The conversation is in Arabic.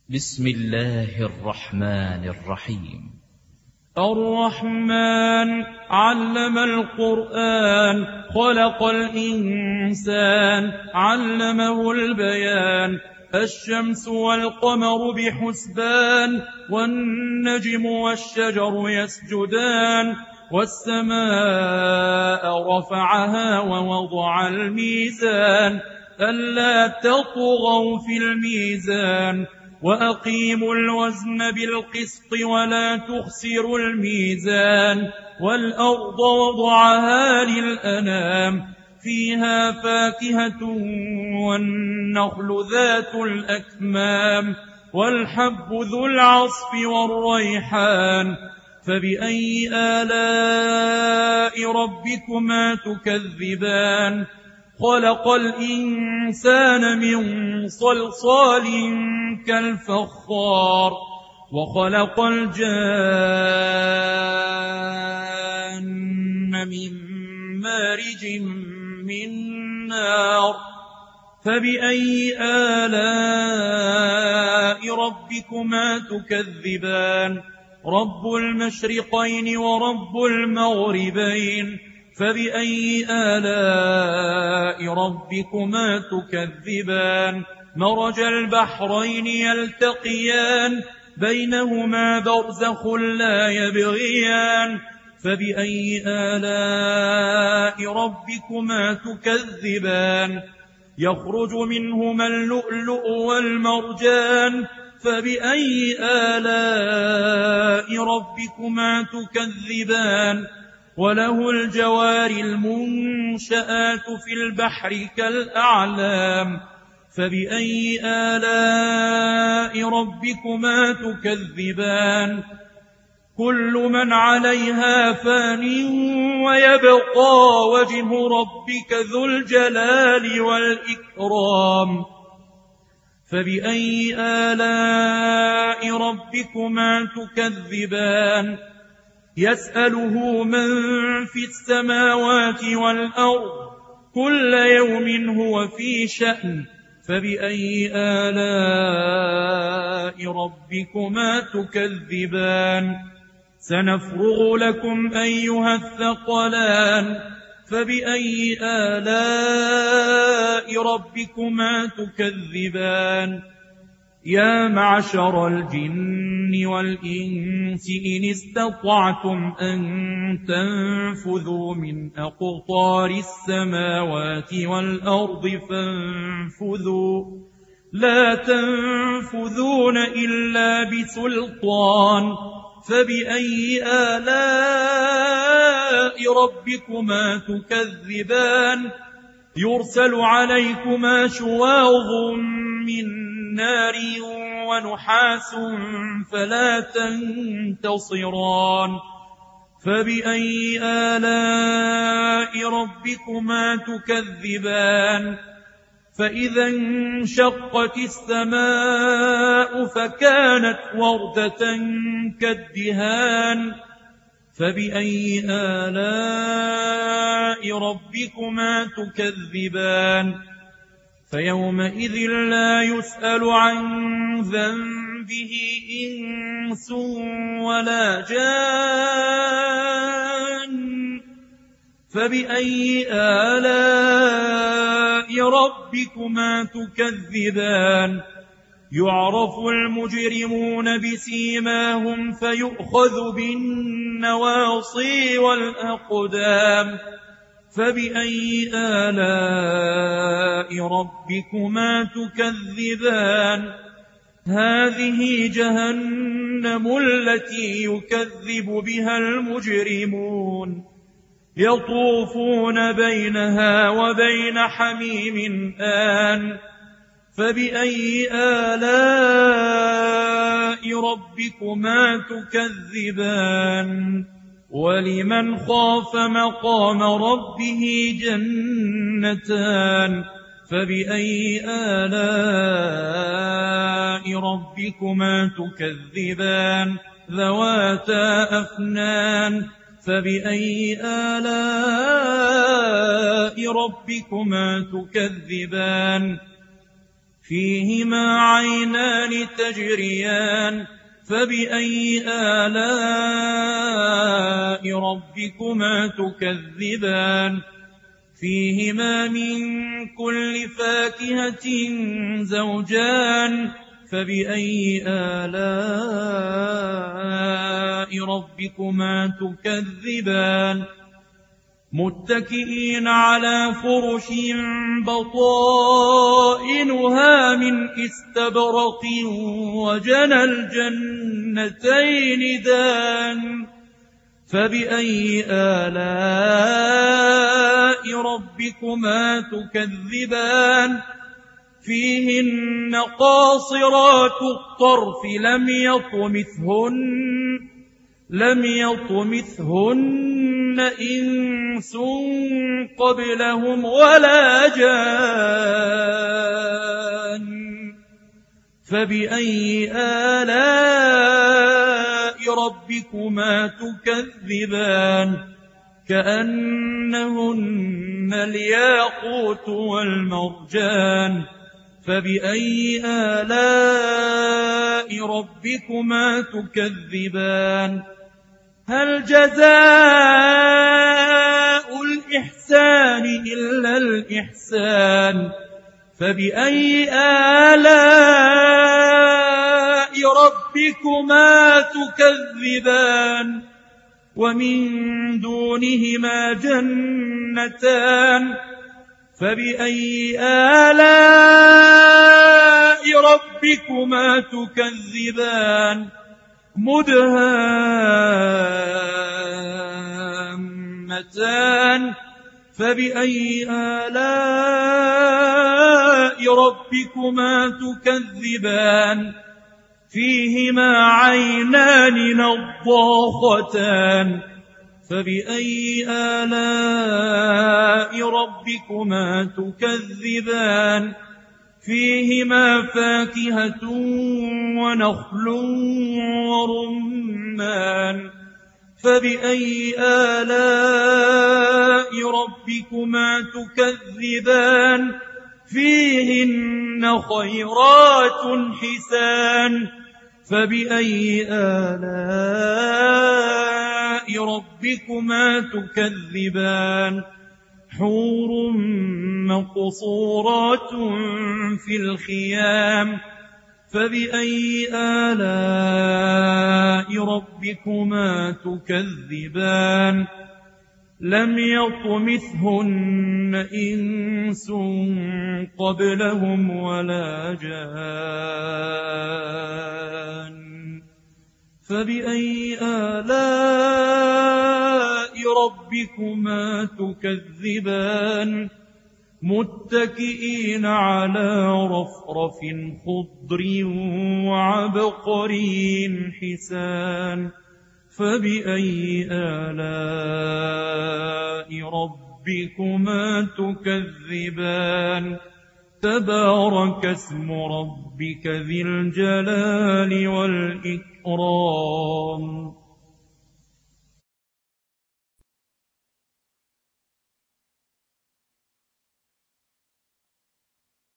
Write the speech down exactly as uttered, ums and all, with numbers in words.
بسم الله الرحمن الرحيم. الرحمن علم القرآن خلق الإنسان علمه البيان. الشمس والقمر بحسبان والنجم والشجر يسجدان والسماء رفعها ووضع الميزان ألا تطغوا في الميزان وأقيموا الوزن بالقسط ولا تخسروا الميزان والأرض وضعها للأنام فيها فاكهة والنخل ذات الأكمام والحب ذو العصف والريحان فبأي آلاء ربكما تكذبان. خلق الإنسان من صلصال كالفخار وخلق الجان من مارج من نار فبأي آلاء ربكما تكذبان. رب المشرقين ورب المغربين فبأي آلاء ربكما تكذبان. مرج البحرين يلتقيان بينهما برزخ لا يبغيان فبأي آلاء ربكما تكذبان. يخرج منهما اللؤلؤ والمرجان فبأي آلاء ربكما تكذبان. وله الجوار المنشآت في البحر كالأعلام فبأي آلاء ربكما تكذبان. كل من عليها فان ويبقى وجه ربك ذو الجلال والإكرام فبأي آلاء ربكما تكذبان. يسأله من في السماوات والأرض كل يوم هو في شأن فبأي آلاء ربكما تكذبان. سنفرغ لكم أيها الثقلان فبأي آلاء ربكما تكذبان. يا معشر الجن والإنس إن استطعتم أن تنفذوا من أقطار السماوات والأرض فانفذوا لا تنفذون إلا بسلطان فبأي آلاء ربكما تكذبان. يرسل عليكما شواظ من نار ونحاس فلا تنتصران فبأي آلاء ربكما تكذبان. فإذا انشقت السماء فكانت وردة كالدهان فبأي آلاء ربكما تكذبان. فيومئذ لا يسأل عن ذنبه إنس ولا جان فبأي آلاء ربكما تكذبان. يعرف المجرمون بسيماهم فيؤخذ بالنواصي والأقدام فبأي آلاء ربكما تكذبان. هذه جهنم التي يكذب بها المجرمون يطوفون بينها وبين حميم آن فبأي آلاء ربكما تكذبان. ولمن خاف مقام ربه جنتان فبأي آلاء ربكما تكذبان. ذواتا أفنان فبأي آلاء ربكما تكذبان. فيهما عينان تجريان فبأي آلاء ربكما تكذبان فيهما من كل فاكهة زوجان فبأي آلاء ربكما تكذبان متكئين على فرش بطائنها من استبرق وجنى الجنتين دان فبأي آلاء ربكما تكذبان فيهن قاصرات الطرف لم يطمثهن لم يطمثهن إنس قبلهم ولا جان فبأي آلاء ربكما تكذبان كأنهن الياقوت والمرجان فبأي آلاء ربكما تكذبان هل جزاء الإحسان إلا الإحسان فبأي آلاء ربكما تكذبان ومن دونهما جنتان فبأي آلاء ربكما تكذبان مدهامتان فبأي آلاء ربكما تكذبان فيهما عينان نضاختان فبأي آلاء ربكما تكذبان فيهما فاكهة ونخل ورمان فبأي آلاء ربكما تكذبان فيهن خيرات حسان فبأي آلاء ربكما تكذبان حور مقصورات في الخيام فبأي آلاء ربكما تكذبان لم يطمثهن إنس قبلهم ولا جان فبأي آلاء ربكما تكذبان متكئين على رفرف خضر وعبقري حسان فبأي آلاء ربكما تكذبان تبارك اسم ربك ذي الجلال والإكرام